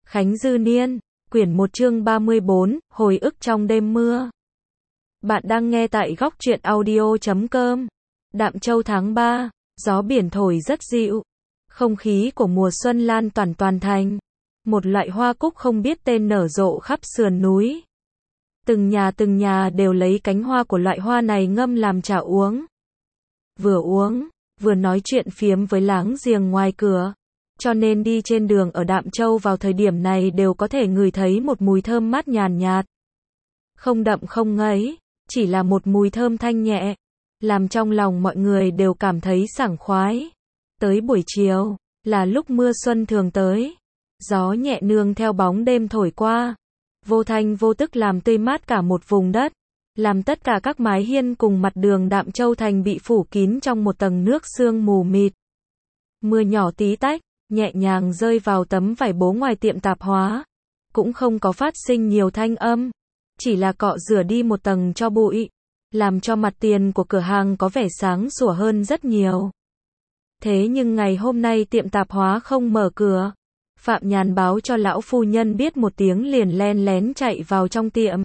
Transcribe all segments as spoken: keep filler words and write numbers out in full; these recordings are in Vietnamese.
Khánh Dư Niên, quyển một chương ba mươi bốn, hồi ức trong đêm mưa. Bạn đang nghe tại góc truyện audio chấm com. Đạm Châu tháng ba, gió biển thổi rất dịu. Không khí của mùa xuân lan toàn toàn thành. Một loại hoa cúc không biết tên nở rộ khắp sườn núi. Từng nhà từng nhà đều lấy cánh hoa của loại hoa này ngâm làm trà uống. Vừa uống, vừa nói chuyện phiếm với láng giềng ngoài cửa. Cho nên đi trên đường ở Đạm Châu vào thời điểm này đều có thể ngửi thấy một mùi thơm mát nhàn nhạt. Không đậm không ngấy, chỉ là một mùi thơm thanh nhẹ, làm trong lòng mọi người đều cảm thấy sảng khoái. Tới buổi chiều, là lúc mưa xuân thường tới. Gió nhẹ nương theo bóng đêm thổi qua, vô thanh vô tức làm tươi mát cả một vùng đất, làm tất cả các mái hiên cùng mặt đường Đạm Châu thành bị phủ kín trong một tầng nước sương mù mịt. Mưa nhỏ tí tách, nhẹ nhàng rơi vào tấm vải bố ngoài tiệm tạp hóa, cũng không có phát sinh nhiều thanh âm, chỉ là cọ rửa đi một tầng tro bụi, làm cho mặt tiền của cửa hàng có vẻ sáng sủa hơn rất nhiều. Thế nhưng ngày hôm nay tiệm tạp hóa không mở cửa. Phạm Nhàn báo cho lão phu nhân biết một tiếng liền len lén chạy vào trong tiệm.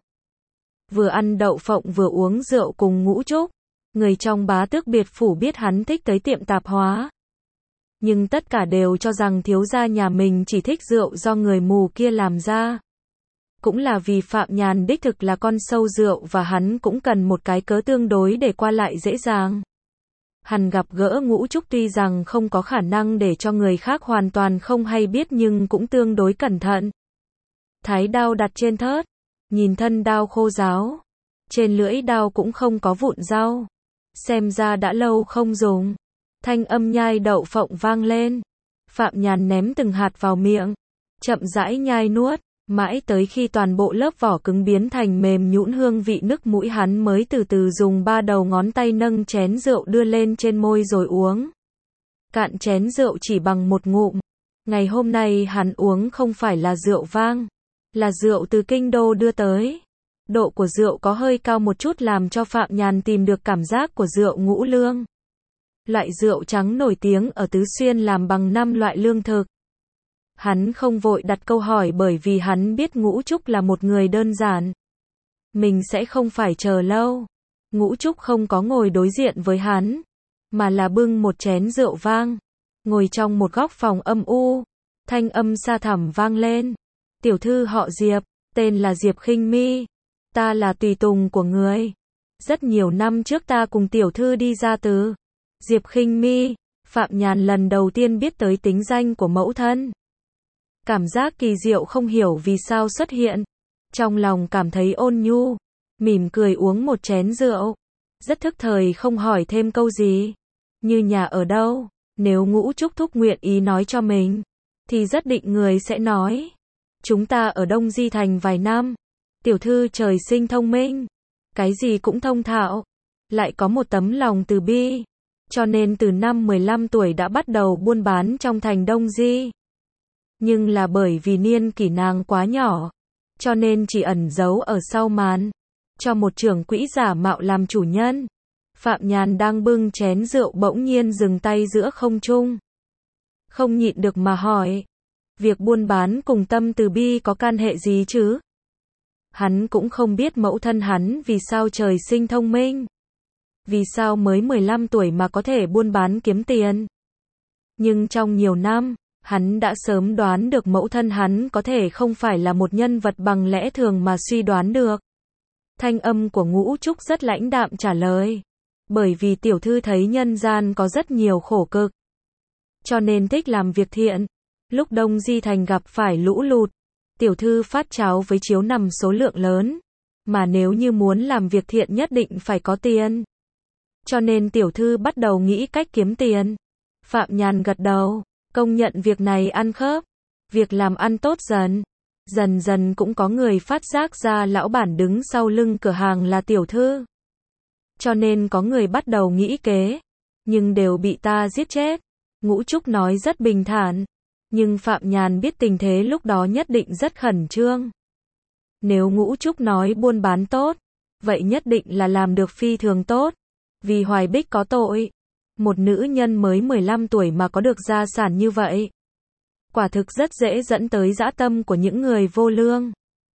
Vừa ăn đậu phộng vừa uống rượu cùng Ngũ Trúc. Người trong bá tước biệt phủ biết hắn thích tới tiệm tạp hóa. Nhưng tất cả đều cho rằng thiếu gia nhà mình chỉ thích rượu do người mù kia làm ra. Cũng là vì Phạm Nhàn đích thực là con sâu rượu và hắn cũng cần một cái cớ tương đối để qua lại dễ dàng. Hắn gặp gỡ Ngũ Trúc tuy rằng không có khả năng để cho người khác hoàn toàn không hay biết nhưng cũng tương đối cẩn thận. Thái đao đặt trên thớt, nhìn thân đao khô ráo, trên lưỡi đao cũng không có vụn rau, xem ra đã lâu không dùng. Thanh âm nhai đậu phộng vang lên, Phạm Nhàn ném từng hạt vào miệng, chậm rãi nhai nuốt, mãi tới khi toàn bộ lớp vỏ cứng biến thành mềm nhũn hương vị nức mũi hắn mới từ từ dùng ba đầu ngón tay nâng chén rượu đưa lên trên môi rồi uống. Cạn chén rượu chỉ bằng một ngụm. Ngày hôm nay hắn uống không phải là rượu vang, là rượu từ kinh đô đưa tới. Độ của rượu có hơi cao một chút làm cho Phạm Nhàn tìm được cảm giác của rượu ngũ lương. Loại rượu trắng nổi tiếng ở Tứ Xuyên làm bằng năm loại lương thực. Hắn không vội đặt câu hỏi bởi vì hắn biết Ngũ Trúc là một người đơn giản. Mình sẽ không phải chờ lâu. Ngũ Trúc không có ngồi đối diện với hắn, mà là bưng một chén rượu vang, ngồi trong một góc phòng âm u. Thanh âm xa thẳm vang lên. Tiểu thư họ Diệp, tên là Diệp Khinh Mi. Ta là tùy tùng của người. Rất nhiều năm trước ta cùng tiểu thư đi ra từ. Diệp Khinh Mi, Phạm Nhàn lần đầu tiên biết tới tính danh của mẫu thân. Cảm giác kỳ diệu không hiểu vì sao xuất hiện. Trong lòng cảm thấy ôn nhu, mỉm cười uống một chén rượu. Rất thức thời không hỏi thêm câu gì. Như nhà ở đâu, nếu Ngũ Trúc thúc nguyện ý nói cho mình, thì rất định người sẽ nói. Chúng ta ở Đông Di Thành vài năm. Tiểu thư trời sinh thông minh, cái gì cũng thông thạo, lại có một tấm lòng từ bi. Cho nên từ năm mười lăm tuổi đã bắt đầu buôn bán trong thành Đông Di. Nhưng là bởi vì niên kỷ nàng quá nhỏ, cho nên chỉ ẩn giấu ở sau màn, cho một trưởng quỹ giả mạo làm chủ nhân. Phạm Nhàn đang bưng chén rượu bỗng nhiên dừng tay giữa không trung. Không nhịn được mà hỏi, việc buôn bán cùng tâm từ bi có can hệ gì chứ? Hắn cũng không biết mẫu thân hắn vì sao trời sinh thông minh. Vì sao mới mười lăm tuổi mà có thể buôn bán kiếm tiền. Nhưng trong nhiều năm, hắn đã sớm đoán được mẫu thân hắn có thể không phải là một nhân vật bằng lẽ thường mà suy đoán được. Thanh âm của Ngũ Trúc rất lãnh đạm trả lời. Bởi vì tiểu thư thấy nhân gian có rất nhiều khổ cực, cho nên thích làm việc thiện. Lúc Đông Di Thành gặp phải lũ lụt, tiểu thư phát cháo với chiếu nằm số lượng lớn. Mà nếu như muốn làm việc thiện nhất định phải có tiền. Cho nên tiểu thư bắt đầu nghĩ cách kiếm tiền. Phạm Nhàn gật đầu, công nhận việc này ăn khớp. Việc làm ăn tốt dần. Dần dần cũng có người phát giác ra lão bản đứng sau lưng cửa hàng là tiểu thư. Cho nên có người bắt đầu nghĩ kế. Nhưng đều bị ta giết chết. Ngũ Trúc nói rất bình thản. Nhưng Phạm Nhàn biết tình thế lúc đó nhất định rất khẩn trương. Nếu Ngũ Trúc nói buôn bán tốt, vậy nhất định là làm được phi thường tốt. Vì Hoài Bích có tội. Một nữ nhân mới mười lăm tuổi mà có được gia sản như vậy. quả thực rất dễ dẫn tới dã tâm của những người vô lương.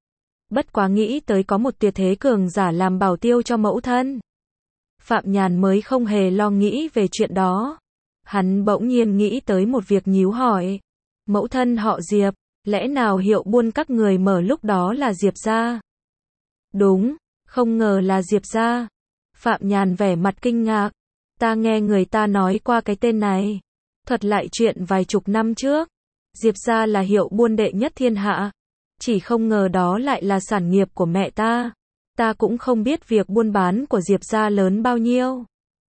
Bất quá nghĩ tới có một tuyệt thế cường giả làm bảo tiêu cho mẫu thân. Phạm Nhàn mới không hề lo nghĩ về chuyện đó. Hắn bỗng nhiên nghĩ tới một việc nhíu hỏi. Mẫu thân họ Diệp, lẽ nào hiệu buôn các người mở lúc đó là Diệp gia? Đúng, không ngờ là Diệp gia. Phạm Nhàn vẻ mặt kinh ngạc. Ta nghe người ta nói qua cái tên này. Thuật lại chuyện vài chục năm trước. Diệp gia là hiệu buôn đệ nhất thiên hạ. Chỉ không ngờ đó lại là sản nghiệp của mẹ ta. Ta cũng không biết việc buôn bán của Diệp gia lớn bao nhiêu.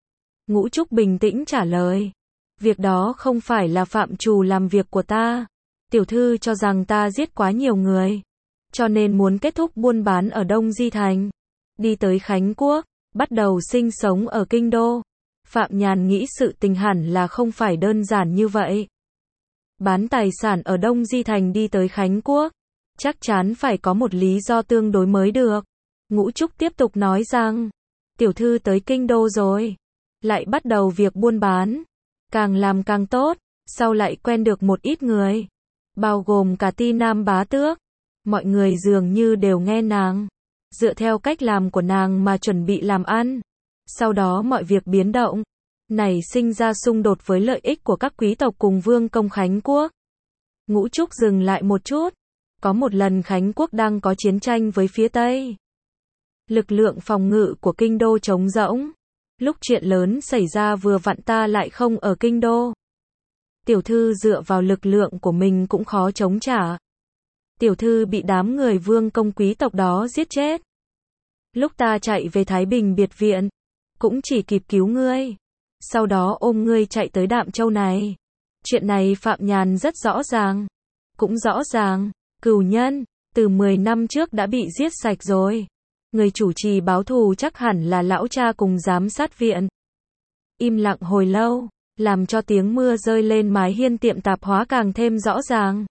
Ngũ Trúc bình tĩnh trả lời. Việc đó không phải là phạm trù làm việc của ta. Tiểu thư cho rằng ta giết quá nhiều người. Cho nên muốn kết thúc buôn bán ở Đông Di Thành. Đi tới Khánh Quốc, bắt đầu sinh sống ở Kinh Đô. Phạm Nhàn nghĩ sự tình hẳn là không phải đơn giản như vậy. Bán tài sản ở Đông Di Thành đi tới Khánh Quốc. Chắc chắn phải có một lý do tương đối mới được. Ngũ Trúc tiếp tục nói rằng, tiểu thư tới Kinh Đô rồi. Lại bắt đầu việc buôn bán. Càng làm càng tốt, sau lại quen được một ít người. Bao gồm cả Ti Nam bá tước. Mọi người dường như đều nghe nàng. Dựa theo cách làm của nàng mà chuẩn bị làm ăn. Sau đó mọi việc biến động. Nảy sinh ra xung đột với lợi ích của các quý tộc cùng vương công Khánh Quốc. Ngũ Trúc dừng lại một chút. Có một lần Khánh Quốc đang có chiến tranh với phía Tây. Lực lượng phòng ngự của Kinh Đô trống rỗng. Lúc chuyện lớn xảy ra vừa vặn ta lại không ở Kinh Đô. Tiểu thư dựa vào lực lượng của mình cũng khó chống trả. Tiểu thư bị đám người vương công quý tộc đó giết chết. Lúc ta chạy về Thái Bình biệt viện, cũng chỉ kịp cứu ngươi. Sau đó ôm ngươi chạy tới Đạm Châu này. Chuyện này Phạm Nhàn rất rõ ràng. Cũng rõ ràng, cừu nhân, từ mười năm trước đã bị giết sạch rồi. Người chủ trì báo thù chắc hẳn là lão cha cùng giám sát viện. Im lặng hồi lâu, làm cho tiếng mưa rơi lên mái hiên tiệm tạp hóa càng thêm rõ ràng.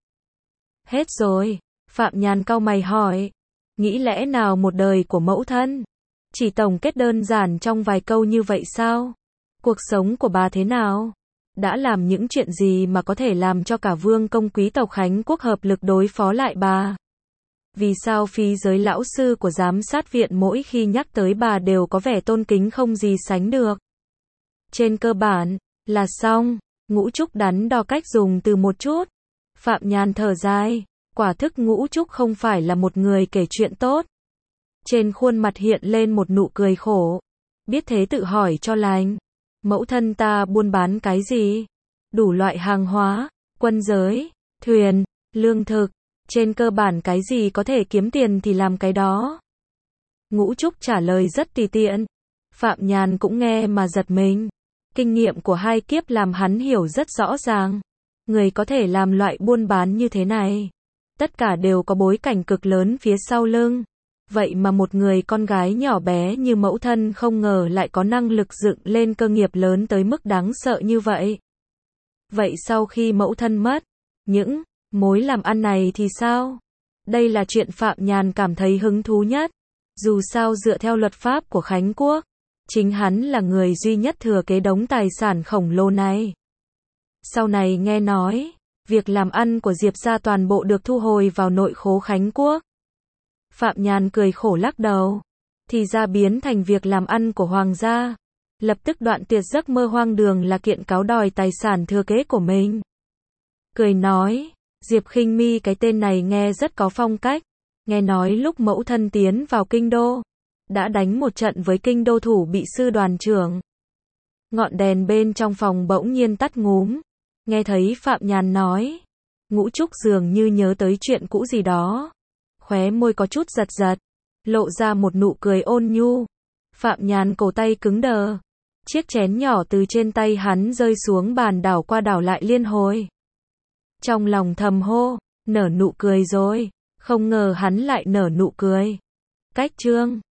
Hết rồi, Phạm Nhàn cau mày hỏi. Nghĩ lẽ nào một đời của mẫu thân? Chỉ tổng kết đơn giản trong vài câu như vậy sao? Cuộc sống của bà thế nào? Đã làm những chuyện gì mà có thể làm cho cả vương công quý tộc Khánh Quốc hợp lực đối phó lại bà? Vì sao phi giới lão sư của giám sát viện mỗi khi nhắc tới bà đều có vẻ tôn kính không gì sánh được? Trên cơ bản, là xong. Ngũ Trúc đắn đo cách dùng từ một chút. Phạm Nhàn thở dài. Quả thức Ngũ Trúc không phải là một người kể chuyện tốt. Trên khuôn mặt hiện lên một nụ cười khổ. Biết thế tự hỏi cho lành. Mẫu thân ta buôn bán cái gì? Đủ loại hàng hóa, quân giới, thuyền, lương thực. Trên cơ bản cái gì có thể kiếm tiền thì làm cái đó. Ngũ Trúc trả lời rất tùy tiện. Phạm Nhàn cũng nghe mà giật mình. Kinh nghiệm của hai kiếp làm hắn hiểu rất rõ ràng. Người có thể làm loại buôn bán như thế này. Tất cả đều có bối cảnh cực lớn phía sau lưng. Vậy mà một người con gái nhỏ bé như mẫu thân không ngờ lại có năng lực dựng lên cơ nghiệp lớn tới mức đáng sợ như vậy. Vậy sau khi mẫu thân mất, những mối làm ăn này thì sao? Đây là chuyện Phạm Nhàn cảm thấy hứng thú nhất. Dù sao dựa theo luật pháp của Khánh Quốc, chính hắn là người duy nhất thừa kế đống tài sản khổng lồ này. Sau này nghe nói, việc làm ăn của Diệp gia toàn bộ được thu hồi vào nội khố Khánh Quốc. Phạm Nhàn cười khổ lắc đầu. Thì ra biến thành việc làm ăn của Hoàng gia. Lập tức đoạn tuyệt giấc mơ hoang đường là kiện cáo đòi tài sản thừa kế của mình. Cười nói, Diệp Khinh Mi cái tên này nghe rất có phong cách. Nghe nói lúc mẫu thân tiến vào Kinh Đô, đã đánh một trận với Kinh Đô thủ bị sư đoàn trưởng. Ngọn đèn bên trong phòng bỗng nhiên tắt ngúm. Nghe thấy Phạm Nhàn nói, Ngũ Trúc dường như nhớ tới chuyện cũ gì đó. Khóe môi có chút giật giật, lộ ra một nụ cười ôn nhu. Phạm Nhàn cổ tay cứng đờ. Chiếc chén nhỏ từ trên tay hắn rơi xuống bàn đảo qua đảo lại liên hồi. Trong lòng thầm hô, nở nụ cười rồi. Không ngờ hắn lại nở nụ cười. Cách chương